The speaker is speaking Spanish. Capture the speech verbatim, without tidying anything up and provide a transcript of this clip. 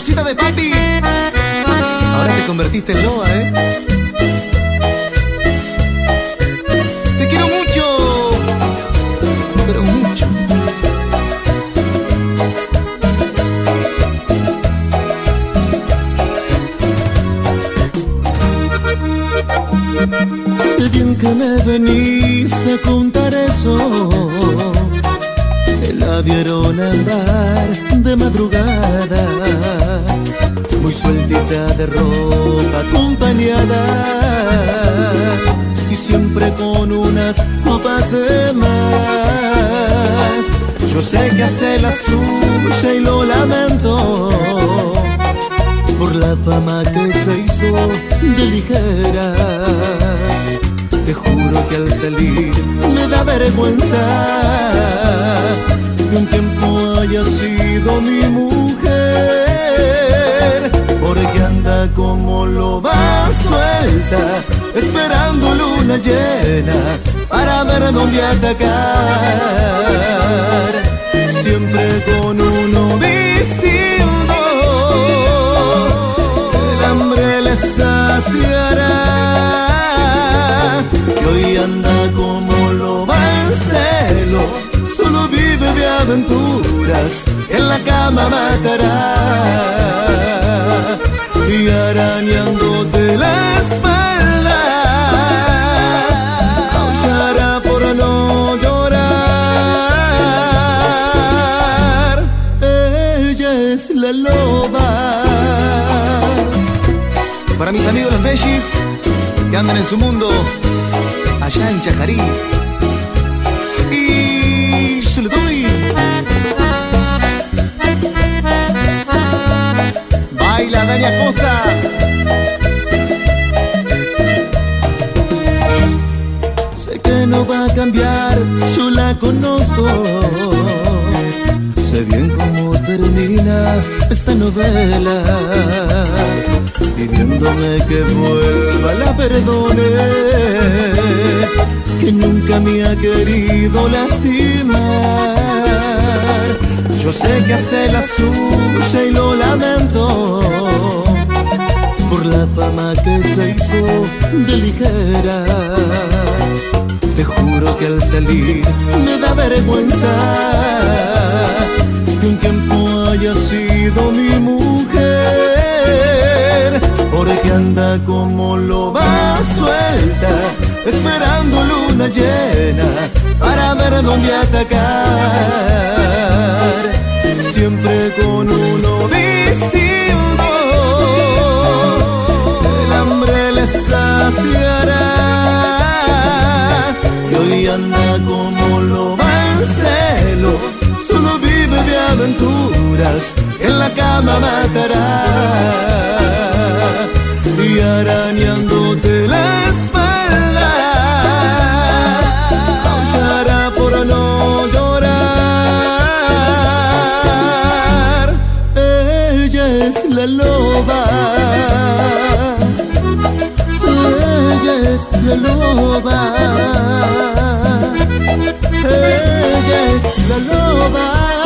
cosita de papi. Ahora te convertiste en loba, ¿eh? Te quiero mucho, pero mucho. Sé bien que me venís a contar eso, que la vieron andar de madrugada, muy sueltita de ropa acompañada, y siempre con unas copas de más. Yo sé que hace la suya y lo lamento por la fama que se hizo de ligera. Te juro que al salir me da vergüenza que un tiempo haya sido mi mujer, porque anda como loba suelta, esperando luna llena para ver dónde atacar. Siempre con uno distinto, el hambre les saciará, y hoy anda como loba en celo, solo vive de aventuras, en la cama matará, y arañándote la espalda aullará por no llorar. Ella es la loba. Para mis amigos los bellis que andan en su mundo allá en Chajarí, y yo le doy. Baila Dani Acosta. Sé que no va a cambiar, yo la conozco. Sé bien cómo termina esta novela, pidiéndome que vuelva, la perdone, que nunca me ha querido lastimar. Yo sé que hace la suya y lo lamento por la fama que se hizo de ligera. Te juro que al salir me da vergüenza que un tiempo haya sido mi mujer, porque anda como loba suelta, esperando luna llena para ver dónde atacar. Siempre con uno distinto, el hambre les saciará, y hoy anda como loba en celo, solo vive de aventuras, en la cama matará, y arañándote la espalda aullará por no llorar. Ella es la loba, ella es la loba, ella es la loba.